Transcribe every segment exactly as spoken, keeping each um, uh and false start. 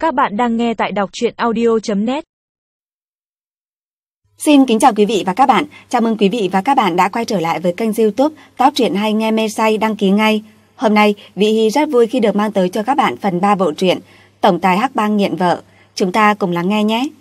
Các bạn đang nghe tại đọc truyện audio chấm net. Xin kính chào quý vị và các bạn. Chào mừng quý vị và các bạn đã quay trở lại với kênh YouTube Top Truyện Hay Nghe Mê Say. Đăng ký ngay. Hôm nay, Vị Hy rất vui khi được mang tới cho các bạn phần ba bộ truyện Tổng tài Hắc Bang nghiện vợ. Chúng ta cùng lắng nghe nhé.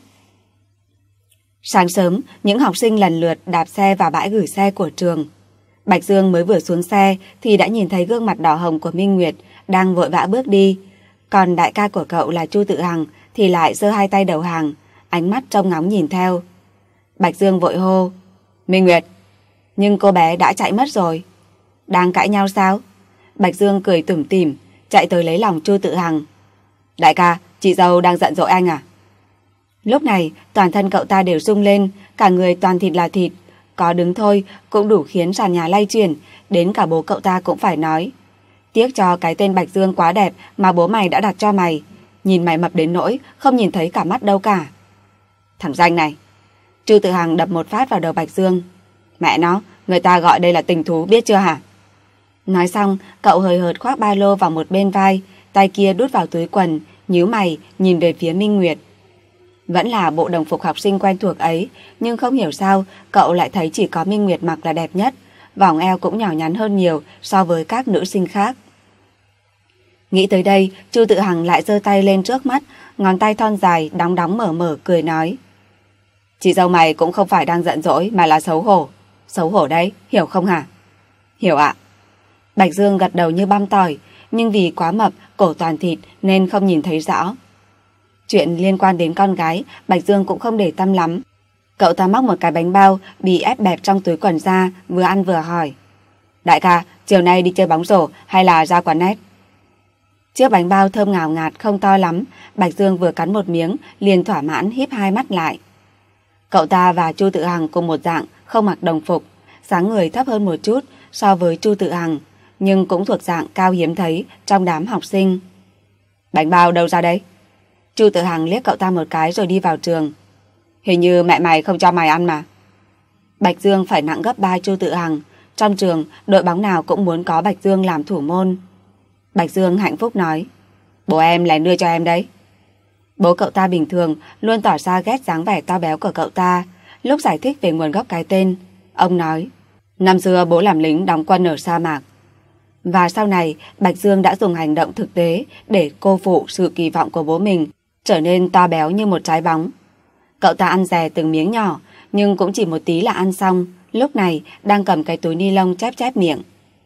Sáng sớm, những học sinh lần lượt đạp xe vào bãi gửi xe của trường. Bạch Dương mới vừa xuống xe thì đã nhìn thấy gương mặt đỏ hồng của Minh Nguyệt đang vội vã bước đi. Còn đại ca của cậu là Chu Tự Hằng thì lại giơ hai tay đầu hàng, ánh mắt trông ngóng nhìn theo. Bạch Dương vội hô: Minh Nguyệt! Nhưng cô bé đã chạy mất rồi. Đang cãi nhau sao? Bạch Dương cười tủm tỉm, chạy tới lấy lòng Chu Tự Hằng. Đại ca, chị dâu đang giận dỗi anh à? Lúc này toàn thân cậu ta đều rung lên, cả người toàn thịt là thịt, có đứng thôi cũng đủ khiến sàn nhà lay chuyển, đến cả bố cậu ta cũng phải nói: Tiếc cho cái tên Bạch Dương quá đẹp mà bố mày đã đặt cho mày, nhìn mày mập đến nỗi không nhìn thấy cả mắt đâu cả. Thằng danh này! Chu Tự Hằng đập một phát vào đầu Bạch Dương. Mẹ nó, người ta gọi đây là tình thú biết chưa hả? Nói xong, cậu hời hợt khoác ba lô vào một bên vai, tay kia đút vào túi quần, nhíu mày nhìn về phía Minh Nguyệt. Vẫn là bộ đồng phục học sinh quen thuộc ấy, nhưng không hiểu sao cậu lại thấy chỉ có Minh Nguyệt mặc là đẹp nhất, vòng eo cũng nhỏ nhắn hơn nhiều so với các nữ sinh khác. Nghĩ tới đây, Chu Tự Hằng lại giơ tay lên trước mắt, ngón tay thon dài đóng đóng mở mở cười nói: Chị dâu mày cũng không phải đang giận dỗi mà là xấu hổ. Xấu hổ đấy, hiểu không hả? Hiểu ạ. Bạch Dương gật đầu như băm tỏi, nhưng vì quá mập, cổ toàn thịt nên không nhìn thấy rõ. Chuyện liên quan đến con gái, Bạch Dương cũng không để tâm lắm. Cậu ta móc một cái bánh bao bị ép bẹp trong túi quần ra, vừa ăn vừa hỏi: Đại ca, chiều nay đi chơi bóng rổ hay là ra quán net? Chiếc bánh bao thơm ngào ngạt không to lắm, Bạch Dương vừa cắn một miếng liền thỏa mãn híp hai mắt lại. Cậu ta và Chu Tự Hằng cùng một dạng, không mặc đồng phục, dáng người thấp hơn một chút so với Chu Tự Hằng, nhưng cũng thuộc dạng cao hiếm thấy trong đám học sinh. Bánh bao đâu ra đấy? Chu Tự Hằng liếc cậu ta một cái rồi đi vào trường. Hình như mẹ mày không cho mày ăn mà. Bạch Dương phải nặng gấp ba Chu Tự Hằng. Trong trường, đội bóng nào cũng muốn có Bạch Dương làm thủ môn. Bạch Dương hạnh phúc nói: Bố em lén đưa cho em đấy. Bố cậu ta bình thường luôn tỏ ra ghét dáng vẻ to béo của cậu ta. Lúc giải thích về nguồn gốc cái tên, ông nói: Năm xưa bố làm lính đóng quân ở sa mạc. Và sau này Bạch Dương đã dùng hành động thực tế để cô phụ sự kỳ vọng của bố mình, trở nên to béo như một trái bóng. Cậu ta ăn dè từng miếng nhỏ, nhưng cũng chỉ một tí là ăn xong, lúc này đang cầm cái túi ni lông chép chép miệng.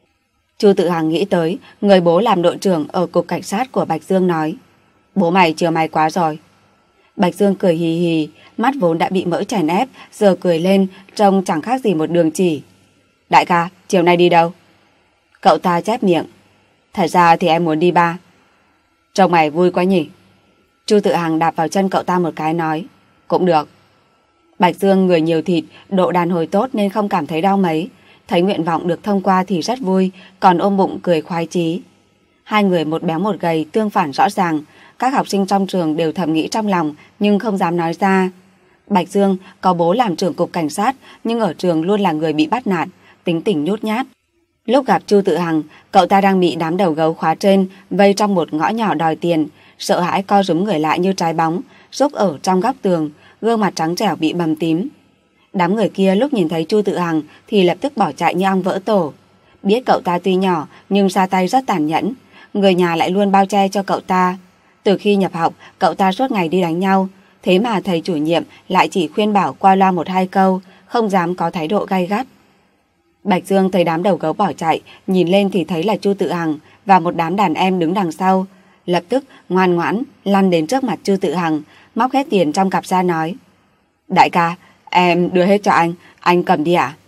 Chu Tự Hằng nghĩ tới người bố làm đội trưởng ở cục cảnh sát của Bạch Dương nói: Bố mày chiều mày quá rồi. Bạch Dương cười hì hì, mắt vốn đã bị mỡ chèn ép, giờ cười lên trông chẳng khác gì một đường chỉ. Đại ca, chiều nay đi đâu? Cậu ta chép miệng: Thật ra thì em muốn đi ba. Trông mày vui quá nhỉ? Chu Tự Hằng đạp vào chân cậu ta một cái nói: Cũng được. Bạch Dương người nhiều thịt, độ đàn hồi tốt nên không cảm thấy đau mấy. Thấy nguyện vọng được thông qua thì rất vui, còn ôm bụng cười khoái chí. Hai người một béo một gầy tương phản rõ ràng. Các học sinh trong trường đều thầm nghĩ trong lòng nhưng không dám nói ra. Bạch Dương có bố làm trưởng cục cảnh sát, nhưng ở trường luôn là người bị bắt nạt, tính tình nhút nhát. Lúc gặp Chu Tự Hằng, cậu ta đang bị đám đầu gấu khóa trên vây trong một ngõ nhỏ đòi tiền, sợ hãi co rúm người lại như trái bóng, rúc ở trong góc tường, gương mặt trắng trẻo bị bầm tím. Đám người kia lúc nhìn thấy Chu Tự Hằng thì lập tức bỏ chạy như ong vỡ tổ. Biết cậu ta tuy nhỏ nhưng ra tay rất tàn nhẫn, người nhà lại luôn bao che cho cậu ta. Từ khi nhập học, cậu ta suốt ngày đi đánh nhau, thế mà thầy chủ nhiệm lại chỉ khuyên bảo qua loa một hai câu, không dám có thái độ gay gắt. Bạch Dương thấy đám đầu gấu bỏ chạy, nhìn lên thì thấy là Chu Tự Hằng và một đám đàn em đứng đằng sau, lập tức ngoan ngoãn lăn đến trước mặt Chu Tự Hằng, móc hết tiền trong cặp ra nói: Đại ca, em đưa hết cho anh, anh cầm đi ạ.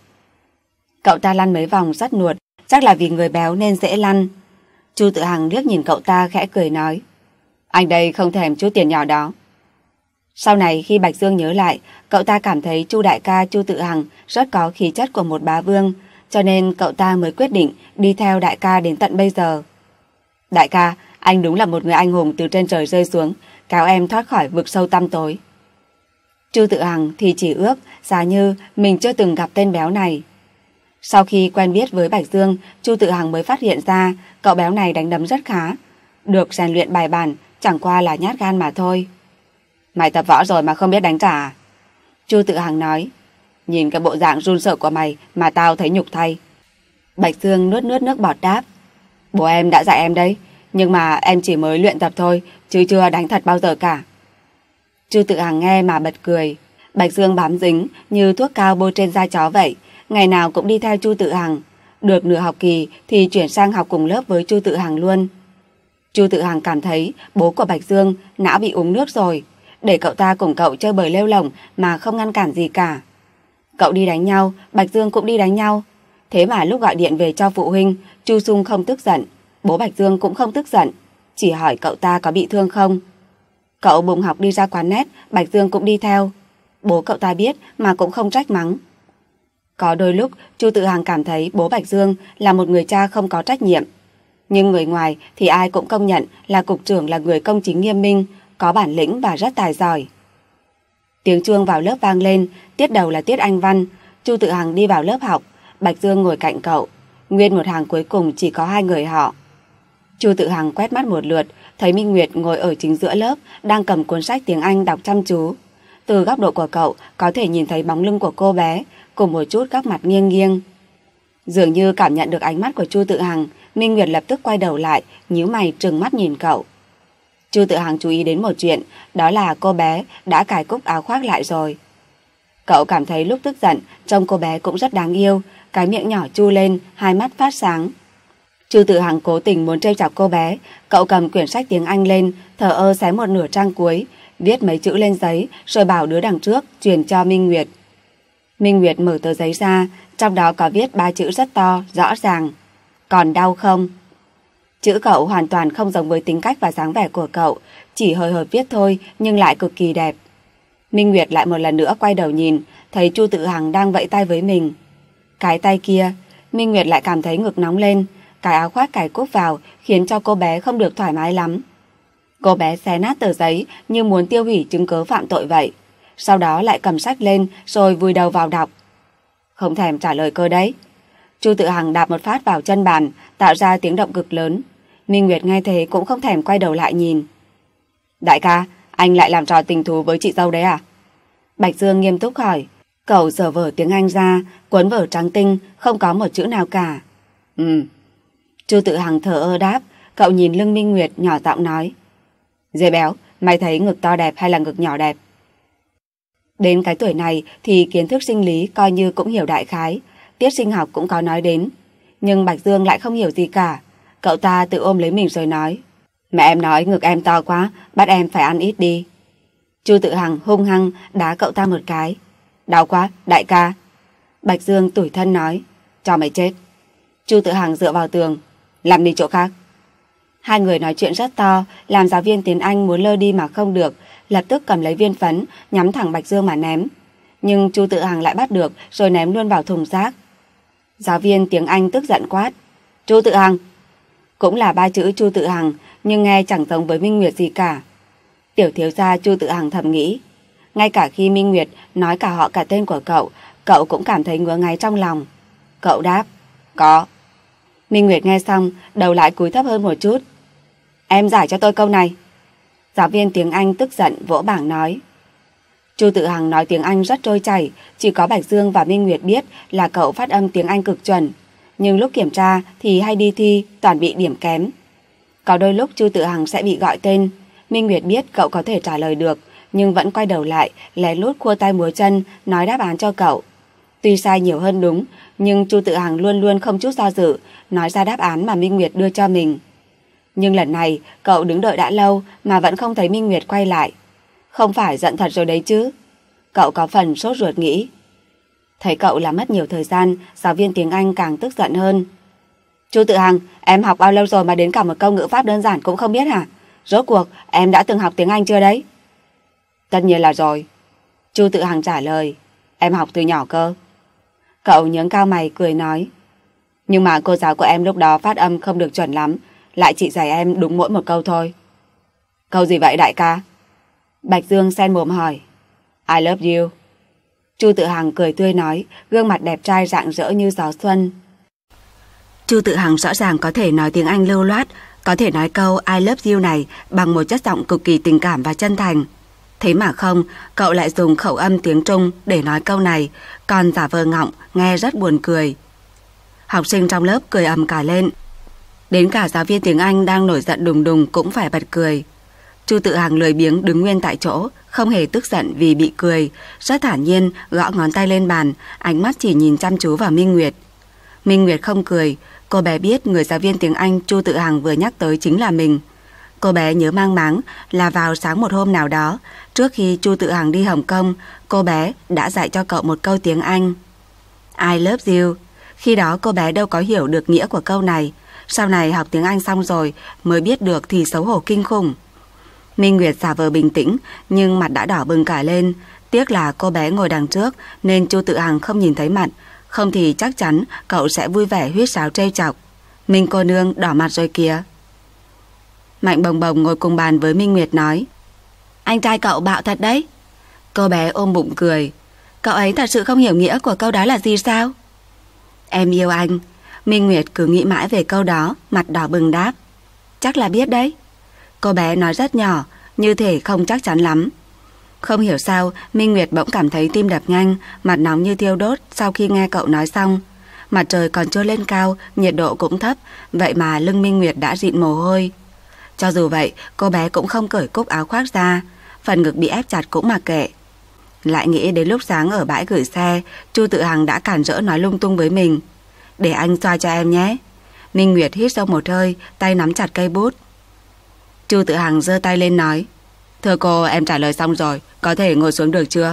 Cậu ta lăn mấy vòng rất nuột, chắc là vì người béo nên dễ lăn. Chu Tự Hằng liếc nhìn cậu ta khẽ cười nói: Anh đây không thèm chút tiền nhỏ đó. Sau này khi Bạch Dương nhớ lại, cậu ta cảm thấy Chu đại ca Chu Tự Hằng rất có khí chất của một bá vương, cho nên cậu ta mới quyết định đi theo đại ca đến tận bây giờ. Đại ca, anh đúng là một người anh hùng từ trên trời rơi xuống, kéo em thoát khỏi vực sâu tăm tối. Chu Tự Hằng thì chỉ ước giá như mình chưa từng gặp tên béo này. Sau khi quen biết với Bạch Dương, Chu Tự Hằng mới phát hiện ra cậu béo này đánh đấm rất khá, được rèn luyện bài bản, chẳng qua là nhát gan mà thôi. Mày tập võ rồi mà không biết đánh trả à? Chu Tự Hằng nói. Nhìn cái bộ dạng run sợ của mày mà tao thấy nhục thay. Bạch Dương nuốt nuốt nước bọt đáp. Bố em đã dạy em đấy, nhưng mà em chỉ mới luyện tập thôi, chứ chưa đánh thật bao giờ cả. Chu Tự Hằng nghe mà bật cười. Bạch Dương bám dính như thuốc cao bôi trên da chó vậy, ngày nào cũng đi theo Chu Tự Hằng. Được nửa học kỳ thì chuyển sang học cùng lớp với Chu Tự Hằng luôn. Chu Tự Hằng cảm thấy bố của Bạch Dương não bị uống nước rồi, để cậu ta cùng cậu chơi bời lêu lổng mà không ngăn cản gì cả. Cậu đi đánh nhau, Bạch Dương cũng đi đánh nhau. Thế mà lúc gọi điện về cho phụ huynh, Chu Sung không tức giận, bố Bạch Dương cũng không tức giận, chỉ hỏi cậu ta có bị thương không. Cậu bùng học đi ra quán net, Bạch Dương cũng đi theo. Bố cậu ta biết mà cũng không trách mắng. Có đôi lúc Chu Tự Hằng cảm thấy bố Bạch Dương là một người cha không có trách nhiệm. Nhưng người ngoài thì ai cũng công nhận là cục trưởng là người công chính nghiêm minh, có bản lĩnh và rất tài giỏi. Tiếng chuông vào lớp vang lên, tiết đầu là tiết Anh văn. Chu Tự Hằng đi vào lớp học, Bạch Dương ngồi cạnh cậu. Nguyên một hàng cuối cùng chỉ có hai người họ. Chu Tự Hằng quét mắt một lượt, thấy Minh Nguyệt ngồi ở chính giữa lớp, đang cầm cuốn sách tiếng Anh đọc chăm chú. Từ góc độ của cậu có thể nhìn thấy bóng lưng của cô bé, cùng một chút góc mặt nghiêng nghiêng. Dường như cảm nhận được ánh mắt của Chu Tự Hằng, Minh Nguyệt lập tức quay đầu lại, nhíu mày trừng mắt nhìn cậu. Chu Tự Hằng chú ý đến một chuyện, đó là cô bé đã cài cúc áo khoác lại rồi. Cậu cảm thấy lúc tức giận, trông cô bé cũng rất đáng yêu, cái miệng nhỏ chu lên, hai mắt phát sáng. Chu Tự Hằng cố tình muốn trêu chọc cô bé, cậu cầm quyển sách tiếng Anh lên, thờ ơ xé một nửa trang cuối, viết mấy chữ lên giấy, rồi bảo đứa đằng trước truyền cho Minh Nguyệt. Minh Nguyệt mở tờ giấy ra, trong đó có viết ba chữ rất to, rõ ràng. Còn đau không? Chữ cậu hoàn toàn không giống với tính cách và dáng vẻ của cậu, chỉ hơi hợt viết thôi nhưng lại cực kỳ đẹp. Minh Nguyệt lại một lần nữa quay đầu nhìn, thấy Chu Tự Hằng đang vẫy tay với mình. Cái tay kia, Minh Nguyệt lại cảm thấy ngực nóng lên, cái áo khoác cài cúc vào khiến cho cô bé không được thoải mái lắm. Cô bé xé nát tờ giấy như muốn tiêu hủy chứng cứ phạm tội vậy. Sau đó lại cầm sách lên rồi vùi đầu vào đọc. Không thèm trả lời cơ đấy. Chu Tự Hằng đạp một phát vào chân bàn, tạo ra tiếng động cực lớn. Minh Nguyệt nghe thế cũng không thèm quay đầu lại nhìn. Đại ca, anh lại làm trò tình thú với chị dâu đấy à? Bạch Dương nghiêm túc hỏi. Cậu giở vở tiếng Anh ra, cuốn vở trắng tinh, không có một chữ nào cả. Ừ. Chu Tự Hằng thở ơ đáp. Cậu nhìn lưng Minh Nguyệt nhỏ giọng nói. Dê béo, mày thấy ngực to đẹp hay là ngực nhỏ đẹp? Đến cái tuổi này thì kiến thức sinh lý coi như cũng hiểu đại khái, tiết sinh học cũng có nói đến. Nhưng Bạch Dương lại không hiểu gì cả. Cậu ta tự ôm lấy mình rồi nói. Mẹ em nói ngực em to quá, bắt em phải ăn ít đi. Chu Tự Hằng hung hăng đá cậu ta một cái. Đau quá, đại ca. Bạch Dương tủi thân nói. Cho mày chết. Chu Tự Hằng dựa vào tường. Làm đi chỗ khác. Hai người nói chuyện rất to, làm giáo viên tiếng Anh muốn lơ đi mà không được, lập tức cầm lấy viên phấn, nhắm thẳng Bạch Dương mà ném. Nhưng Chu Tự Hằng lại bắt được rồi ném luôn vào thùng rác. Giáo viên tiếng Anh tức giận quát. Chu Tự Hằng. Cũng là ba chữ Chu Tự Hằng, nhưng nghe chẳng giống với Minh Nguyệt gì cả. Tiểu thiếu gia Chu Tự Hằng thầm nghĩ. Ngay cả khi Minh Nguyệt nói cả họ cả tên của cậu, cậu cũng cảm thấy ngứa ngáy trong lòng. Cậu đáp. Có. Minh Nguyệt nghe xong, đầu lại cúi thấp hơn một chút. Em giải cho tôi câu này. Giáo viên tiếng Anh tức giận vỗ bảng nói. Chu Tự Hằng nói tiếng Anh rất trôi chảy, chỉ có Bạch Dương và Minh Nguyệt biết là cậu phát âm tiếng Anh cực chuẩn. Nhưng lúc kiểm tra thì hay đi thi toàn bị điểm kém. Có đôi lúc Chu Tự Hằng sẽ bị gọi tên. Minh Nguyệt biết cậu có thể trả lời được, nhưng vẫn quay đầu lại, lén lút khua tay múa chân, nói đáp án cho cậu. Tuy sai nhiều hơn đúng, nhưng Chu Tự Hằng luôn luôn không chút do dự, nói ra đáp án mà Minh Nguyệt đưa cho mình. Nhưng lần này, cậu đứng đợi đã lâu mà vẫn không thấy Minh Nguyệt quay lại. Không phải giận thật rồi đấy chứ? Cậu có phần sốt ruột nghĩ. Thấy cậu làm mất nhiều thời gian, giáo viên tiếng Anh càng tức giận hơn. Chu Tự Hằng, em học bao lâu rồi mà đến cả một câu ngữ pháp đơn giản cũng không biết hả? Rốt cuộc, em đã từng học tiếng Anh chưa đấy? Tất nhiên là rồi. Chu Tự Hằng trả lời. Em học từ nhỏ cơ. Cậu nhướng cao mày cười nói. Nhưng mà cô giáo của em lúc đó phát âm không được chuẩn lắm, lại chỉ dạy em đúng mỗi một câu thôi. Câu gì vậy đại ca? Bạch Dương sen mồm hỏi. I love you. Chu Tự Hằng cười tươi nói, gương mặt đẹp trai rạng rỡ như gió xuân. Chu Tự Hằng rõ ràng có thể nói tiếng Anh lưu loát, có thể nói câu I love you này bằng một chất giọng cực kỳ tình cảm và chân thành. Thế mà không, cậu lại dùng khẩu âm tiếng Trung để nói câu này, còn giả vờ ngọng, nghe rất buồn cười. Học sinh trong lớp cười ầm cả lên. Đến cả giáo viên tiếng Anh đang nổi giận đùng đùng cũng phải bật cười. Chu Tự Hằng lười biếng đứng nguyên tại chỗ, không hề tức giận vì bị cười, rất thản nhiên gõ ngón tay lên bàn, ánh mắt chỉ nhìn chăm chú vào Minh Nguyệt. Minh Nguyệt không cười, cô bé biết người giáo viên tiếng Anh Chu Tự Hằng vừa nhắc tới chính là mình. Cô bé nhớ mang máng là vào sáng một hôm nào đó, trước khi Chu Tự Hằng đi Hồng Kông, cô bé đã dạy cho cậu một câu tiếng Anh. I love you. Khi đó cô bé đâu có hiểu được nghĩa của câu này, sau này học tiếng Anh xong rồi mới biết được thì xấu hổ kinh khủng. Minh Nguyệt giả vờ bình tĩnh nhưng mặt đã đỏ bừng cả lên. Tiếc là cô bé ngồi đằng trước nên Chu Tự Hằng không nhìn thấy mặt, không thì chắc chắn cậu sẽ vui vẻ huýt sáo trêu chọc. Minh cô nương đỏ mặt rồi kìa. Mạnh Bồng Bồng ngồi cùng bàn với Minh Nguyệt nói: Anh trai cậu bạo thật đấy. Cô bé ôm bụng cười. Cậu ấy thật sự không hiểu nghĩa của câu đó là gì sao? Em yêu anh. Minh Nguyệt cứ nghĩ mãi về câu đó, mặt đỏ bừng đáp: Chắc là biết đấy. Cô bé nói rất nhỏ, như thể không chắc chắn lắm. Không hiểu sao Minh Nguyệt bỗng cảm thấy tim đập nhanh, mặt nóng như thiêu đốt sau khi nghe cậu nói xong. Mặt trời còn chưa lên cao, nhiệt độ cũng thấp, vậy mà lưng Minh Nguyệt đã rịn mồ hôi. Cho dù vậy, cô bé cũng không cởi cúc áo khoác ra, phần ngực bị ép chặt cũng mặc kệ. Lại nghĩ đến lúc sáng ở bãi gửi xe, Chu Tự Hằng đã cản rỡ nói lung tung với mình. Để anh xoa cho em nhé. Minh Nguyệt hít sâu một hơi, tay nắm chặt cây bút. Chu Tự Hằng giơ tay lên nói: Thưa cô, em trả lời xong rồi, có thể ngồi xuống được chưa?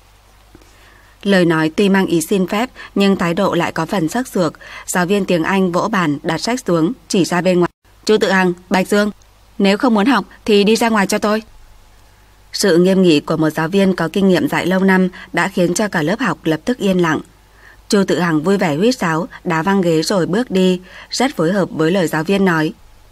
Lời nói tuy mang ý xin phép nhưng thái độ lại có phần sắc sược. Giáo viên tiếng Anh vỗ bàn đặt sách xuống, chỉ ra bên ngoài: Chu Tự Hằng, Bạch Dương, nếu không muốn học thì đi ra ngoài cho tôi. Sự nghiêm nghị của một giáo viên có kinh nghiệm dạy lâu năm đã khiến cho cả lớp học lập tức yên lặng. Chu Tự Hằng vui vẻ huýt sáo, đá văng ghế rồi bước đi, rất phối hợp với lời giáo viên nói.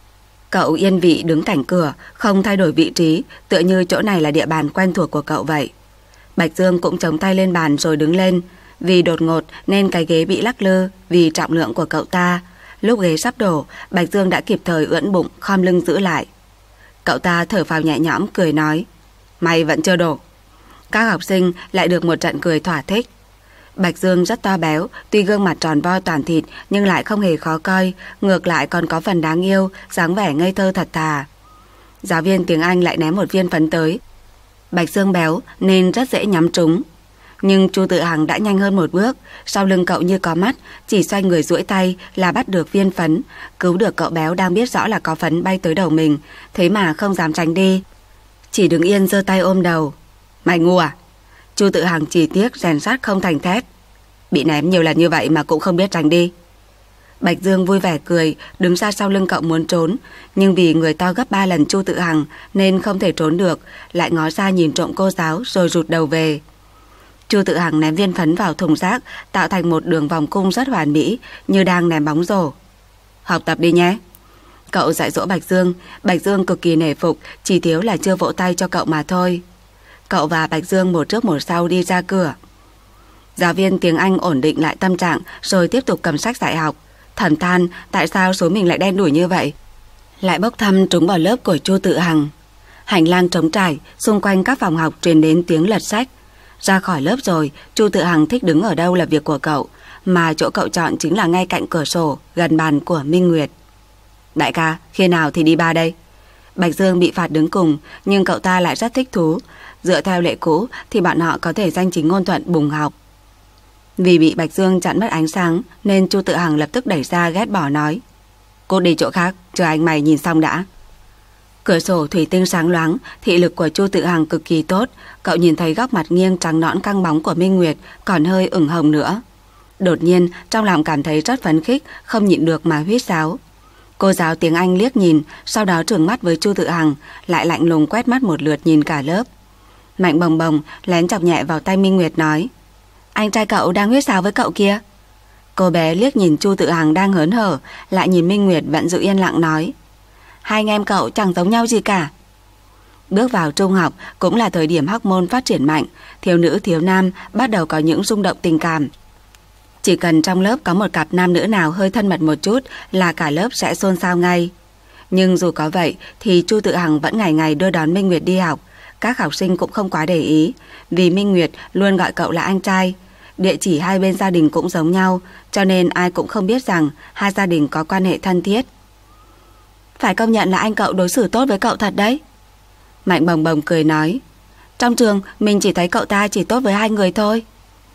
Cậu yên vị đứng cạnh cửa, không thay đổi vị trí, tựa như chỗ này là địa bàn quen thuộc của cậu vậy. Bạch Dương cũng chống tay lên bàn rồi đứng lên. Vì đột ngột nên cái ghế bị lắc lư vì trọng lượng của cậu ta. Lúc ghế sắp đổ, Bạch Dương đã kịp thời ưỡn bụng, khom lưng giữ lại. Cậu ta thở phào nhẹ nhõm cười nói: Mày vẫn chưa đổ. Các học sinh lại được một trận cười thỏa thích. Bạch Dương rất to béo, tuy gương mặt tròn vo toàn thịt nhưng lại không hề khó coi, ngược lại còn có phần đáng yêu, dáng vẻ ngây thơ thật thà. Giáo viên tiếng Anh lại ném một viên phấn tới. Bạch Dương béo nên rất dễ nhắm trúng. Nhưng Chu Tự Hằng đã nhanh hơn một bước, sau lưng cậu như có mắt, chỉ xoay người duỗi tay là bắt được viên phấn, cứu được cậu béo đang biết rõ là có phấn bay tới đầu mình, thế mà không dám tránh đi, chỉ đứng yên giơ tay ôm đầu. Mày ngu à? Chu Tự Hằng chỉ tiếc rèn sắt không thành thép. Bị ném nhiều lần như vậy mà cũng không biết tránh đi. Bạch Dương vui vẻ cười, đứng ra sau lưng cậu muốn trốn, nhưng vì người to gấp ba lần Chu Tự Hằng nên không thể trốn được, lại ngó ra nhìn trộm cô giáo rồi rụt đầu về. Chu Tự Hằng ném viên phấn vào thùng rác, tạo thành một đường vòng cung rất hoàn mỹ, như đang ném bóng rổ. Học tập đi nhé. Cậu dạy dỗ Bạch Dương. Bạch Dương cực kỳ nể phục, chỉ thiếu là chưa vỗ tay cho cậu mà thôi. Cậu và Bạch Dương một trước một sau đi ra cửa. Giáo viên tiếng Anh ổn định lại tâm trạng rồi tiếp tục cầm sách dạy học. Thầm than tại sao số mình lại đen đủi như vậy. Lại bốc thăm trúng vào lớp của Chu Tự Hằng. Hành lang trống trải, xung quanh các phòng học truyền đến tiếng lật sách. Ra khỏi lớp rồi, Chu Tự Hằng thích đứng ở đâu là việc của cậu, mà chỗ cậu chọn chính là ngay cạnh cửa sổ, gần bàn của Minh Nguyệt. Đại ca, khi nào thì đi ba đây? Bạch Dương bị phạt đứng cùng, nhưng cậu ta lại rất thích thú. Dựa theo lệ cũ thì bọn họ có thể danh chính ngôn thuận bùng học. Vì bị Bạch Dương chặn mất ánh sáng nên Chu Tự Hằng lập tức đẩy ra ghét bỏ nói: Cô đi chỗ khác, chờ anh mày nhìn xong đã. Cửa sổ thủy tinh sáng loáng, thị lực của Chu Tự Hằng cực kỳ tốt. Cậu nhìn thấy góc mặt nghiêng trắng nõn căng bóng của Minh Nguyệt còn hơi ửng hồng nữa. Đột nhiên trong lòng cảm thấy rất phấn khích, không nhịn được mà huýt sáo. Cô giáo tiếng Anh liếc nhìn, sau đó trừng mắt với Chu Tự Hằng, lại lạnh lùng quét mắt một lượt nhìn cả lớp. Mạnh Bồng Bồng lén chọc nhẹ vào tay Minh Nguyệt nói: Anh trai cậu đang huýt sáo với cậu kia. Cô bé liếc nhìn Chu Tự Hằng đang hớn hở, lại nhìn Minh Nguyệt vẫn giữ yên lặng nói: Hai anh em cậu chẳng giống nhau gì cả. Bước vào trung học cũng là thời điểm hormone phát triển mạnh, thiếu nữ thiếu nam bắt đầu có những rung động tình cảm. Chỉ cần trong lớp có một cặp nam nữ nào hơi thân mật một chút là cả lớp sẽ xôn xao ngay. Nhưng dù có vậy thì Chu Tự Hằng vẫn ngày ngày đưa đón Minh Nguyệt đi học. Các học sinh cũng không quá để ý, vì Minh Nguyệt luôn gọi cậu là anh trai. Địa chỉ hai bên gia đình cũng giống nhau, cho nên ai cũng không biết rằng hai gia đình có quan hệ thân thiết. Phải công nhận là anh cậu đối xử tốt với cậu thật đấy. Mạnh Bồng Bồng cười nói. Trong trường mình chỉ thấy cậu ta chỉ tốt với hai người thôi.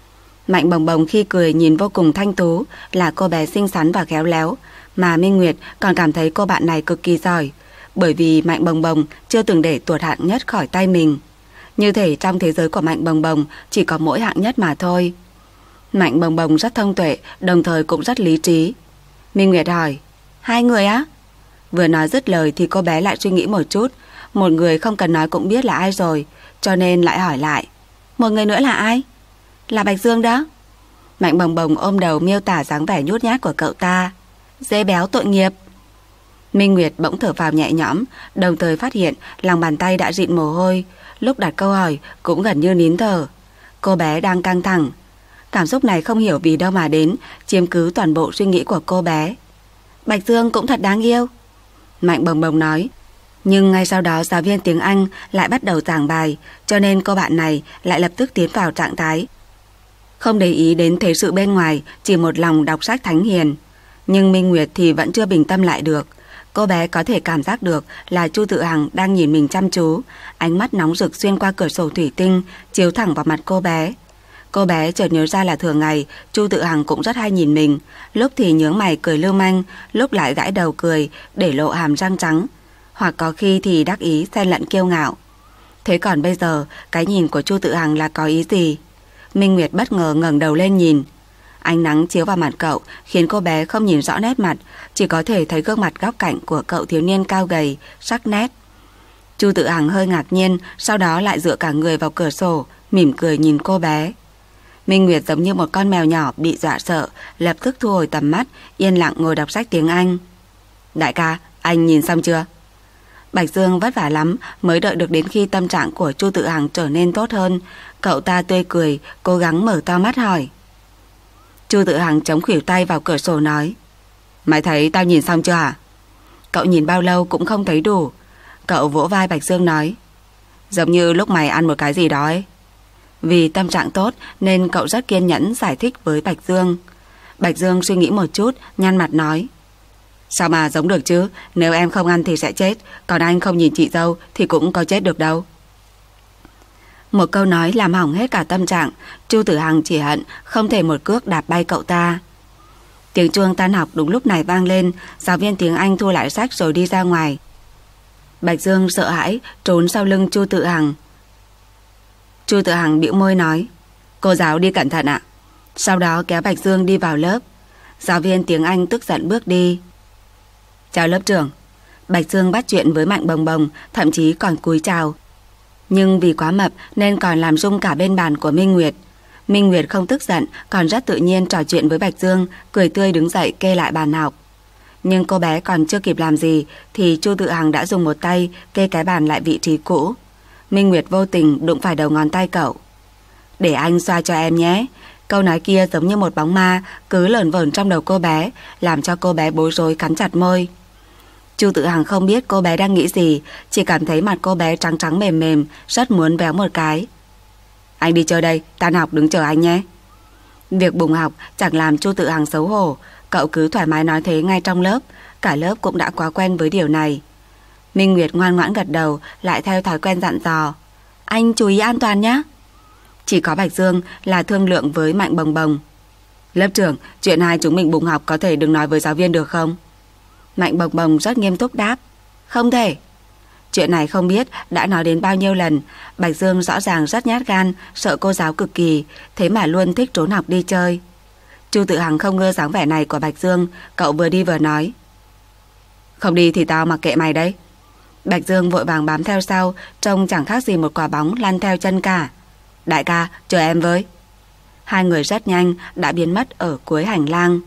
Mạnh Bồng Bồng khi cười nhìn vô cùng thanh tú, là cô bé xinh xắn và khéo léo, mà Minh Nguyệt còn cảm thấy cô bạn này cực kỳ giỏi, bởi vì Mạnh Bồng Bồng chưa từng để tuột hạng nhất khỏi tay mình. Như thể trong thế giới của Mạnh Bồng Bồng chỉ có mỗi hạng nhất mà thôi. Mạnh Bồng Bồng rất thông tuệ, đồng thời cũng rất lý trí. Minh Nguyệt hỏi, hai người á? Vừa nói dứt lời thì cô bé lại suy nghĩ một chút. Một người không cần nói cũng biết là ai rồi, cho nên lại hỏi lại, một người nữa là ai? Là Bạch Dương đó. Mạnh Bồng Bồng ôm đầu miêu tả dáng vẻ nhút nhát của cậu ta. Dê béo tội nghiệp. Minh Nguyệt bỗng thở phào nhẹ nhõm, đồng thời phát hiện lòng bàn tay đã rịn mồ hôi. Lúc đặt câu hỏi cũng gần như nín thở. Cô bé đang căng thẳng. Cảm xúc này không hiểu vì đâu mà đến, chiếm cứ toàn bộ suy nghĩ của cô bé. Bạch Dương cũng thật đáng yêu. Mạnh Bồng Bồng nói. Nhưng ngay sau đó giáo viên tiếng Anh lại bắt đầu giảng bài, cho nên cô bạn này lại lập tức tiến vào trạng thái không để ý đến thế sự bên ngoài, chỉ một lòng đọc sách thánh hiền. Nhưng Minh Nguyệt thì vẫn chưa bình tâm lại được. Cô bé có thể cảm giác được là Chu Tự Hằng đang nhìn mình chăm chú, ánh mắt nóng rực xuyên qua cửa sổ thủy tinh chiếu thẳng vào mặt cô bé. Cô bé chợt nhớ ra là thường ngày Chu Tự Hằng cũng rất hay nhìn mình, lúc thì nhướng mày cười lưu manh, lúc lại gãi đầu cười để lộ hàm răng trắng, hoặc có khi thì đắc ý xen lẫn kiêu ngạo. Thế còn bây giờ cái nhìn của Chu Tự Hằng là có ý gì? Minh Nguyệt bất ngờ ngẩng đầu lên nhìn. Ánh nắng chiếu vào mặt cậu khiến cô bé không nhìn rõ nét mặt, chỉ có thể thấy gương mặt góc cạnh của cậu thiếu niên cao gầy, sắc nét. Chu Tự Hằng hơi ngạc nhiên, sau đó lại dựa cả người vào cửa sổ, mỉm cười nhìn cô bé. Minh Nguyệt giống như một con mèo nhỏ bị dọa sợ, lập tức thu hồi tầm mắt, yên lặng ngồi đọc sách tiếng Anh. Đại ca, anh nhìn xong chưa? Bạch Dương vất vả lắm mới đợi được đến khi tâm trạng của Chu Tự Hằng trở nên tốt hơn. Cậu ta tươi cười, cố gắng mở to mắt hỏi. Chu Tự Hằng chống khuỷu tay vào cửa sổ nói. Mày thấy tao nhìn xong chưa hả? Cậu nhìn bao lâu cũng không thấy đủ. Cậu vỗ vai Bạch Dương nói. Giống như lúc mày ăn một cái gì đó ấy. Vì tâm trạng tốt nên cậu rất kiên nhẫn giải thích với Bạch Dương. Bạch Dương suy nghĩ một chút, nhăn mặt nói. Sao mà giống được chứ? Nếu em không ăn thì sẽ chết, còn anh không nhìn chị dâu thì cũng có chết được đâu. Một câu nói làm hỏng hết cả tâm trạng. Chu Tử Hằng chỉ hận không thể một cước đạp bay cậu ta. Tiếng chuông tan học đúng lúc này vang lên. Giáo viên tiếng Anh thu lại sách rồi đi ra ngoài. Bạch Dương sợ hãi trốn sau lưng Chu Tự Hằng. Chu Tự Hằng bĩu môi nói. Cô giáo đi cẩn thận ạ. Sau đó kéo Bạch Dương đi vào lớp. Giáo viên tiếng Anh tức giận bước đi. Chào lớp trưởng. Bạch Dương bắt chuyện với Mạnh Bồng Bồng, thậm chí còn cúi chào. Nhưng vì quá mập nên còn làm rung cả bên bàn của Minh Nguyệt. Minh Nguyệt không tức giận, còn rất tự nhiên trò chuyện với Bạch Dương, cười tươi đứng dậy kê lại bàn học. Nhưng cô bé còn chưa kịp làm gì thì Chu Tự Hằng đã dùng một tay kê cái bàn lại vị trí cũ. Minh Nguyệt vô tình đụng phải đầu ngón tay cậu. Để anh xoa cho em nhé. Câu nói kia giống như một bóng ma cứ lởn vởn trong đầu cô bé, làm cho cô bé bối rối cắn chặt môi. Chu Tự Hằng không biết cô bé đang nghĩ gì, chỉ cảm thấy mặt cô bé trắng trắng mềm mềm, rất muốn véo một cái. Anh đi chơi đây, tan học đứng chờ anh nhé. Việc bùng học chẳng làm Chu Tự Hằng xấu hổ, cậu cứ thoải mái nói thế ngay trong lớp, cả lớp cũng đã quá quen với điều này. Minh Nguyệt ngoan ngoãn gật đầu, lại theo thói quen dặn dò. Anh chú ý an toàn nhé. Chỉ có Bạch Dương là thương lượng với Mạnh Bồng Bồng. Lớp trưởng, chuyện hai chúng mình bùng học có thể đừng nói với giáo viên được không? Mạnh Bồng Bồng rất nghiêm túc đáp. Không thể. Chuyện này không biết đã nói đến bao nhiêu lần. Bạch Dương rõ ràng rất nhát gan, sợ cô giáo cực kỳ, thế mà luôn thích trốn học đi chơi. Chu Tự Hằng không ngơ dáng vẻ này của Bạch Dương, cậu vừa đi vừa nói. Không đi thì tao mặc kệ mày đấy. Bạch Dương vội vàng bám theo sau, trông chẳng khác gì một quả bóng lăn theo chân cả. Đại ca, chờ em với. Hai người rất nhanh đã biến mất ở cuối hành lang.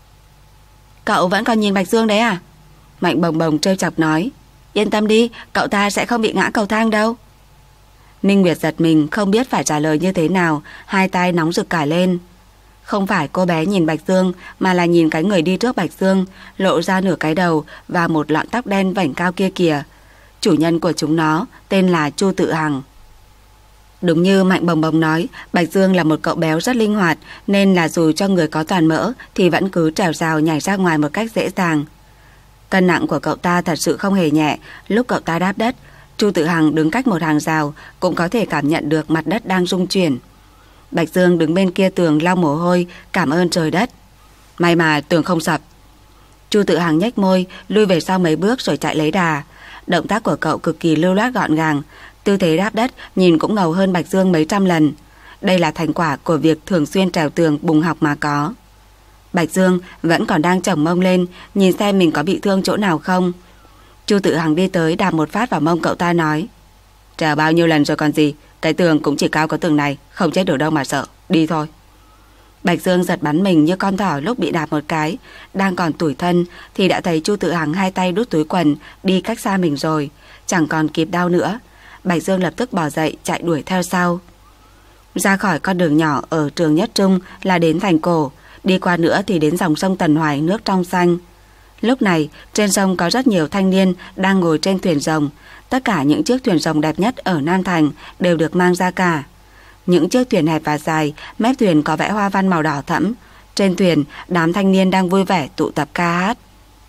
Cậu vẫn còn nhìn Bạch Dương đấy à? Mạnh Bồng Bồng trêu chọc nói. Yên tâm đi, cậu ta sẽ không bị ngã cầu thang đâu. Minh Nguyệt giật mình không biết phải trả lời như thế nào, hai tay nóng rực cả lên. Không phải cô bé nhìn Bạch Dương, mà là nhìn cái người đi trước Bạch Dương, lộ ra nửa cái đầu và một lọn tóc đen vảnh cao kia kìa. Chủ nhân của chúng nó tên là Chu Tự Hằng. Đúng như Mạnh Bồng Bồng nói, Bạch Dương là một cậu béo rất linh hoạt, nên là dù cho người có toàn mỡ thì vẫn cứ trèo rào nhảy ra ngoài một cách dễ dàng. Cân nặng của cậu ta thật sự không hề nhẹ. Lúc cậu ta đáp đất, Chu Tự Hằng đứng cách một hàng rào cũng có thể cảm nhận được mặt đất đang rung chuyển. Bạch Dương đứng bên kia tường lau mồ hôi, cảm ơn trời đất. May mà tường không sập. Chu Tự Hằng nhếch môi, lui về sau mấy bước rồi chạy lấy đà. Động tác của cậu cực kỳ lưu loát gọn gàng, tư thế đáp đất nhìn cũng ngầu hơn Bạch Dương mấy trăm lần. Đây là thành quả của việc thường xuyên trèo tường bùng học mà có. Bạch Dương vẫn còn đang chổng mông lên, nhìn xem mình có bị thương chỗ nào không. Chu Tự Hằng đi tới đạp một phát vào mông cậu ta nói: Trèo bao nhiêu lần rồi còn gì, cái tường cũng chỉ cao có tường này, không chết được đâu mà sợ, đi thôi. Bạch Dương giật bắn mình như con thỏ lúc bị đạp một cái. Đang còn tủi thân thì đã thấy Chu Tự Hằng hai tay đút túi quần đi cách xa mình rồi, chẳng còn kịp đau nữa. Bạch Dương lập tức bỏ dậy chạy đuổi theo sau. Ra khỏi con đường nhỏ ở trường Nhất Trung là đến thành cổ, đi qua nữa thì đến dòng sông Tần Hoài nước trong xanh. Lúc này trên sông có rất nhiều thanh niên đang ngồi trên thuyền rồng. Tất cả những chiếc thuyền rồng đẹp nhất ở Nam Thành đều được mang ra cả. Những chiếc thuyền hẹp và dài, mép thuyền có vẽ hoa văn màu đỏ thẫm. Trên thuyền, đám thanh niên đang vui vẻ tụ tập ca hát.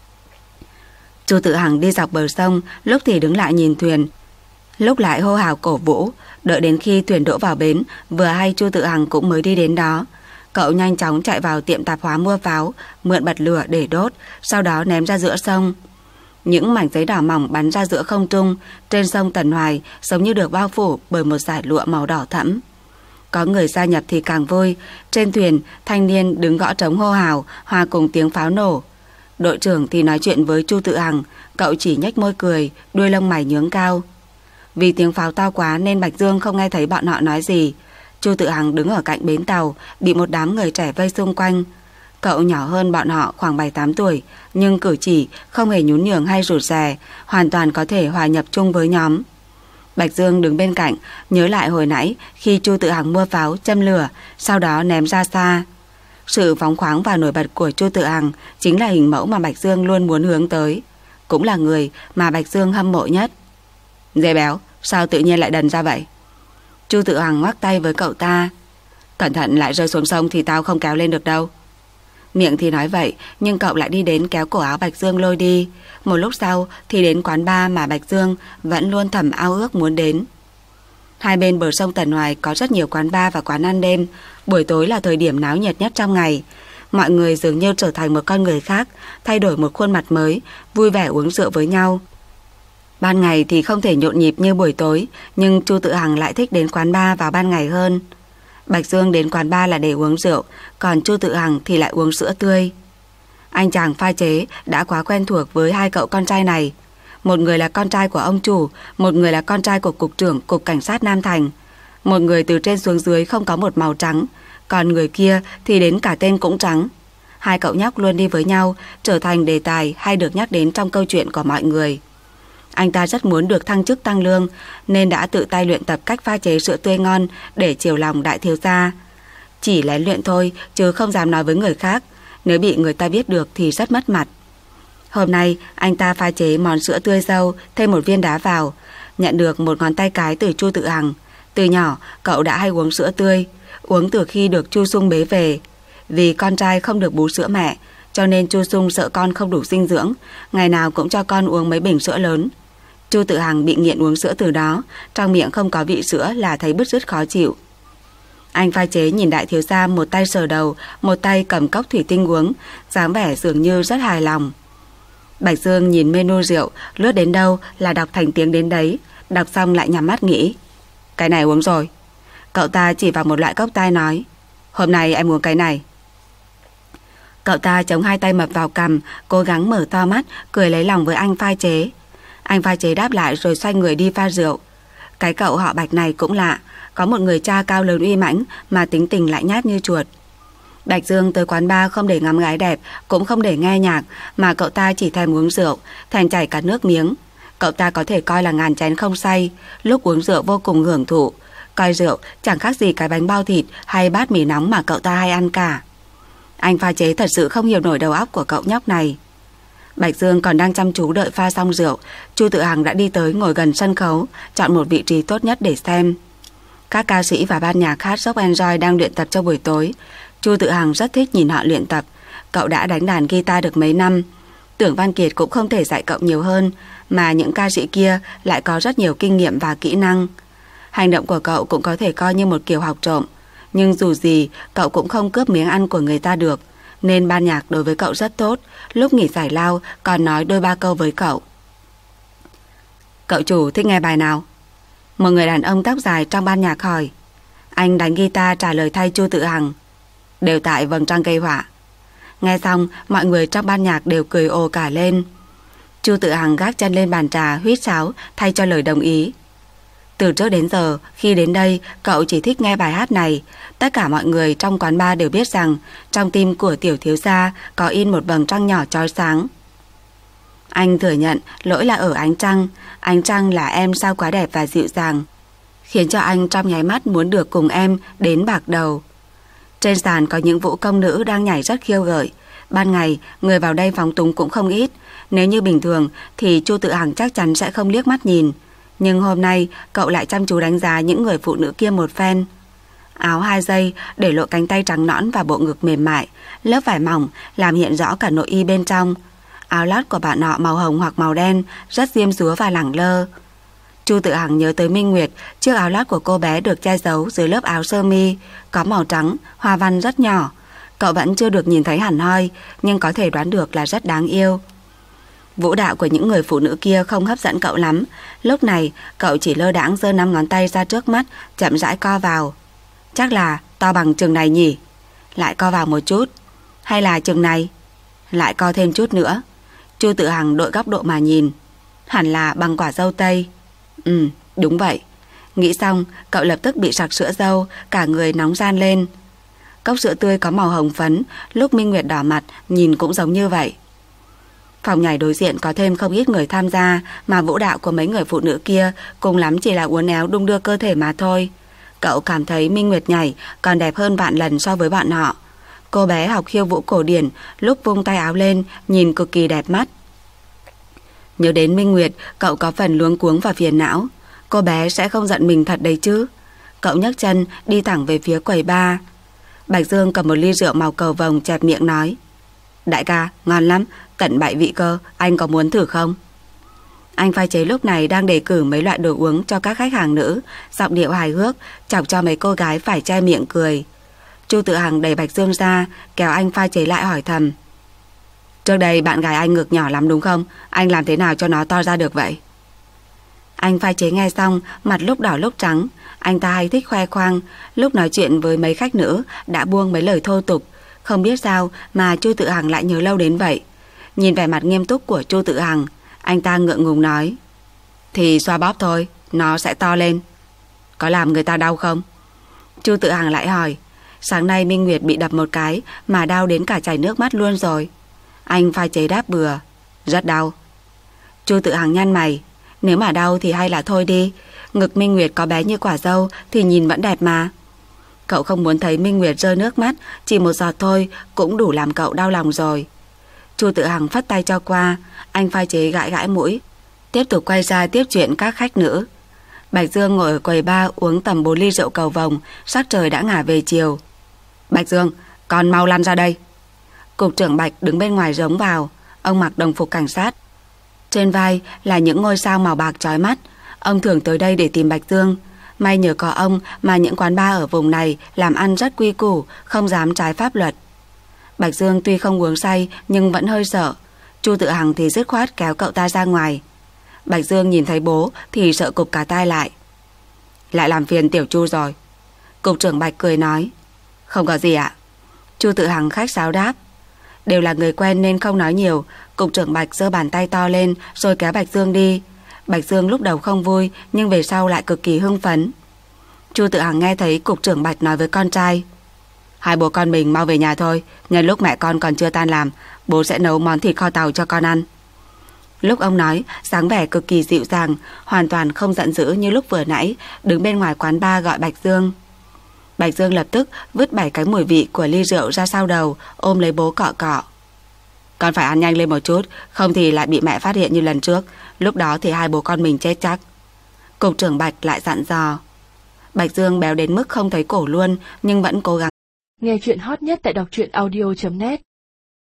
Chu Tự Hằng đi dọc bờ sông, lúc thì đứng lại nhìn thuyền, lúc lại hô hào cổ vũ. Đợi đến khi thuyền đỗ vào bến, vừa hay Chu Tự Hằng cũng mới đi đến đó. Cậu nhanh chóng chạy vào tiệm tạp hóa mua pháo, mượn bật lửa để đốt, sau đó ném ra giữa sông. Những mảnh giấy đỏ mỏng bắn ra giữa không trung. Trên sông Tần Hoài giống như được bao phủ bởi một dải lụa màu đỏ thẫm. Có người gia nhập thì càng vui. Trên thuyền, thanh niên đứng gõ trống hô hào, hòa cùng tiếng pháo nổ. Đội trưởng thì nói chuyện với Chu Tự Hằng. Cậu chỉ nhếch môi cười, đuôi lông mày nhướng cao. Vì tiếng pháo to quá nên Bạch Dương không nghe thấy bọn họ nói gì. Chu Tự Hằng đứng ở cạnh bến tàu, bị một đám người trẻ vây xung quanh. Cậu nhỏ hơn bọn họ khoảng bảy tám tuổi, nhưng cử chỉ không hề nhún nhường hay rụt rè, hoàn toàn có thể hòa nhập chung với nhóm. Bạch Dương đứng bên cạnh, nhớ lại hồi nãy khi Chu Tự Hằng mua pháo châm lửa, sau đó ném ra xa. Sự phóng khoáng và nổi bật của Chu Tự Hằng chính là hình mẫu mà Bạch Dương luôn muốn hướng tới, cũng là người mà Bạch Dương hâm mộ nhất. Dê béo, sao tự nhiên lại đần ra vậy? Chu Tự Hằng ngoắc tay với cậu ta. Cẩn thận lại rơi xuống sông thì tao không kéo lên được đâu. Miệng thì nói vậy, nhưng cậu lại đi đến kéo cổ áo Bạch Dương lôi đi. Một lúc sau thì đến quán bar mà Bạch Dương vẫn luôn thầm ao ước muốn đến. Hai bên bờ sông Tần Hoài có rất nhiều quán bar và quán ăn đêm. Buổi tối là thời điểm náo nhiệt nhất trong ngày. Mọi người dường như trở thành một con người khác, thay đổi một khuôn mặt mới, vui vẻ uống rượu với nhau. Ban ngày thì không thể nhộn nhịp như buổi tối, nhưng Chu Tự Hằng lại thích đến quán bar vào ban ngày hơn. Bạch Dương đến quán bar là để uống rượu, còn Chu Tự Hằng thì lại uống sữa tươi. Anh chàng pha chế đã quá quen thuộc với hai cậu con trai này. Một người là con trai của ông chủ, một người là con trai của cục trưởng Cục Cảnh sát Nam Thành. Một người từ trên xuống dưới không có một màu trắng, còn người kia thì đến cả tên cũng trắng. Hai cậu nhóc luôn đi với nhau, trở thành đề tài hay được nhắc đến trong câu chuyện của mọi người. Anh ta rất muốn được thăng chức tăng lương, nên đã tự tay luyện tập cách pha chế sữa tươi ngon để chiều lòng đại thiếu gia. Chỉ lén luyện thôi, chứ không dám nói với người khác, nếu bị người ta biết được thì rất mất mặt. Hôm nay anh ta pha chế món sữa tươi dâu, thêm một viên đá vào, nhận được một ngón tay cái từ Chu Tự Hằng. Từ nhỏ cậu đã hay uống sữa tươi, uống từ khi được Chu Sung bế về. Vì con trai không được bú sữa mẹ, cho nên Chu Sung sợ con không đủ dinh dưỡng, ngày nào cũng cho con uống mấy bình sữa lớn. Chu Tự Hằng bị nghiện uống sữa từ đó, trong miệng không có vị sữa là thấy bứt rứt khó chịu. Anh pha chế nhìn đại thiếu gia một tay sờ đầu, một tay cầm cốc thủy tinh uống, dáng vẻ dường như rất hài lòng. Bạch Dương nhìn menu rượu, lướt đến đâu là đọc thành tiếng đến đấy, đọc xong lại nhắm mắt nghĩ. Cái này uống rồi. Cậu ta chỉ vào một loại cốc tai nói, hôm nay em uống cái này. Cậu ta chống hai tay mập vào cằm, cố gắng mở to mắt, cười lấy lòng với anh pha chế. Anh pha chế đáp lại rồi xoay người đi pha rượu. Cái cậu họ Bạch này cũng lạ, có một người cha cao lớn uy mãnh mà tính tình lại nhát như chuột. Bạch Dương tới quán bar không để ngắm gái đẹp, cũng không để nghe nhạc, mà cậu ta chỉ thèm uống rượu, thèm chảy cả nước miếng. Cậu ta có thể coi là ngàn chén không say, lúc uống rượu vô cùng hưởng thụ. Coi rượu chẳng khác gì cái bánh bao thịt hay bát mì nóng mà cậu ta hay ăn cả. Anh pha chế thật sự không hiểu nổi đầu óc của cậu nhóc này. Bạch Dương còn đang chăm chú đợi pha xong rượu, Chu Tự Hằng đã đi tới ngồi gần sân khấu, chọn một vị trí tốt nhất để xem. Các ca sĩ và ban nhạc hát Rock and Roll đang luyện tập cho buổi tối. Chu Tự Hằng rất thích nhìn họ luyện tập. Cậu đã đánh đàn guitar được mấy năm. Tưởng Văn Kiệt cũng không thể dạy cậu nhiều hơn, mà những ca sĩ kia lại có rất nhiều kinh nghiệm và kỹ năng. Hành động của cậu cũng có thể coi như một kiểu học trộm, nhưng dù gì cậu cũng không cướp miếng ăn của người ta được, nên ban nhạc đối với cậu rất tốt. Lúc nghỉ giải lao còn nói đôi ba câu với cậu. Cậu chủ thích nghe bài nào? Một người đàn ông tóc dài trong ban nhạc hỏi. Anh đánh guitar trả lời thay Chu Tự Hằng. Đều tại Vầng Trăng Gây Họa. Nghe xong mọi người trong ban nhạc đều cười ồ cả lên. Chu Tự Hằng gác chân lên bàn trà huýt sáo thay cho lời đồng ý. Từ trước đến giờ khi đến đây cậu chỉ thích nghe bài hát này. Tất cả mọi người trong quán bar đều biết rằng trong tim của tiểu thiếu gia có in một vầng trăng nhỏ chói sáng. Anh thừa nhận lỗi là ở ánh trăng. Ánh trăng là em sao quá đẹp và dịu dàng, khiến cho anh trong nháy mắt muốn được cùng em đến bạc đầu. Trên sàn có những vũ công nữ đang nhảy rất khiêu gợi. Ban ngày người vào đây phóng túng cũng không ít. Nếu như bình thường thì Chu Tự Hằng chắc chắn sẽ không liếc mắt nhìn, nhưng hôm nay cậu lại chăm chú đánh giá những người phụ nữ kia một phen. Áo hai dây để lộ cánh tay trắng nõn và bộ ngực mềm mại, lớp vải mỏng làm hiện rõ cả nội y bên trong. Áo lót của bạn nọ màu hồng hoặc màu đen, rất diêm dúa và lẳng lơ. Chu Tự Hằng nhớ tới Minh Nguyệt. Chiếc áo lót của cô bé được che giấu dưới lớp áo sơ mi, có màu trắng, hoa văn rất nhỏ. Cậu vẫn chưa được nhìn thấy hẳn hoi, nhưng có thể đoán được là rất đáng yêu. Vũ đạo của những người phụ nữ kia không hấp dẫn cậu lắm. Lúc này cậu chỉ lơ đãng giơ năm ngón tay ra trước mắt, chậm rãi co vào. Chắc là to bằng chừng này nhỉ? Lại co vào một chút. Hay là chừng này? Lại co thêm chút nữa. Chu Tự Hằng đổi góc độ mà nhìn. Hẳn là bằng quả dâu tây. Ừ, đúng vậy. Nghĩ xong cậu lập tức bị sặc sữa dâu, cả người nóng ran lên. Cốc sữa tươi có màu hồng phấn, lúc Minh Nguyệt đỏ mặt nhìn cũng giống như vậy. Phòng nhảy đối diện có thêm không ít người tham gia, mà vũ đạo của mấy người phụ nữ kia cùng lắm chỉ là uốn éo đung đưa cơ thể mà thôi. Cậu cảm thấy Minh Nguyệt nhảy còn đẹp hơn vạn lần so với bọn họ. Cô bé học khiêu vũ cổ điển, lúc vung tay áo lên nhìn cực kỳ đẹp mắt. Nhớ đến Minh Nguyệt, cậu có phần luống cuống và phiền não. Cô bé sẽ không giận mình thật đấy chứ? Cậu nhấc chân đi thẳng về phía quầy bar. Bạch Dương cầm một ly rượu màu cầu vồng chẹp miệng nói. Đại ca, ngon lắm, tận bại vị cơ, anh có muốn thử không? Anh pha chế lúc này đang đề cử mấy loại đồ uống cho các khách hàng nữ, giọng điệu hài hước, chọc cho mấy cô gái phải che miệng cười. Chu Tự Hằng đẩy Bạch Dương ra, kéo anh pha chế lại hỏi thầm. Trước đây bạn gái anh ngực nhỏ lắm đúng không? Anh làm thế nào cho nó to ra được vậy? Anh pha chế nghe xong, mặt lúc đỏ lúc trắng. Anh ta hay thích khoe khoang, lúc nói chuyện với mấy khách nữ đã buông mấy lời thô tục. Không biết sao mà Chu Tự Hằng lại nhớ lâu đến vậy. Nhìn vẻ mặt nghiêm túc của Chu Tự Hằng, anh ta ngượng ngùng nói. Thì xoa bóp thôi, nó sẽ to lên. Có làm người ta đau không? Chu Tự Hằng lại hỏi. Sáng nay Minh Nguyệt bị đập một cái mà đau đến cả chảy nước mắt luôn rồi. Anh pha chế đáp bừa. Rất đau. Chu Tự Hằng nhăn mày. Nếu mà đau thì hay là thôi đi. Ngực Minh Nguyệt có bé như quả dâu thì nhìn vẫn đẹp mà. Cậu không muốn thấy Minh Nguyệt rơi nước mắt, chỉ một giọt thôi cũng đủ làm cậu đau lòng rồi. Chu Tự Hằng phất tay cho qua. Anh pha chế gãi gãi mũi, tiếp tục quay ra tiếp chuyện các khách nữ. Bạch Dương ngồi ở quầy bar uống tầm bốn ly rượu cầu vồng. Sắc trời đã ngả về chiều. Bạch Dương, con mau lăn ra đây. Cục trưởng Bạch đứng bên ngoài rống vào. Ông mặc đồng phục cảnh sát, trên vai là những ngôi sao màu bạc chói mắt. Ông thường tới đây để tìm Bạch Dương. May nhờ có ông mà những quán bar ở vùng này làm ăn rất quy củ, không dám trái pháp luật. Bạch Dương tuy không uống say nhưng vẫn hơi sợ. Chu Tự Hằng thì dứt khoát kéo cậu ta ra ngoài. Bạch Dương nhìn thấy bố thì sợ cụp cả tai lại. Lại làm phiền tiểu Chu rồi. Cục trưởng Bạch cười nói. Không có gì ạ. Chu Tự Hằng khách sáo đáp. Đều là người quen nên không nói nhiều. Cục trưởng Bạch giơ bàn tay to lên rồi kéo Bạch Dương đi. Bạch Dương lúc đầu không vui nhưng về sau lại cực kỳ hưng phấn. Chu Tự Hằng nghe thấy cục trưởng Bạch nói với con trai. Hai bố con mình mau về nhà thôi. Nhân lúc mẹ con còn chưa tan làm, bố sẽ nấu món thịt kho tàu cho con ăn. Lúc ông nói, dáng vẻ cực kỳ dịu dàng, hoàn toàn không giận dữ như lúc vừa nãy đứng bên ngoài quán bar gọi Bạch Dương. Bạch Dương lập tức vứt bảy cái mùi vị của ly rượu ra sau đầu, ôm lấy bố cọ cọ. Con phải ăn nhanh lên một chút, không thì lại bị mẹ phát hiện như lần trước. Lúc đó thì hai bố con mình chết chắc. Cục trưởng Bạch lại dặn dò. Bạch Dương béo đến mức không thấy cổ luôn, nhưng vẫn cố gắng. Nghe chuyện hot nhất tại đọc truyện audio chấm net.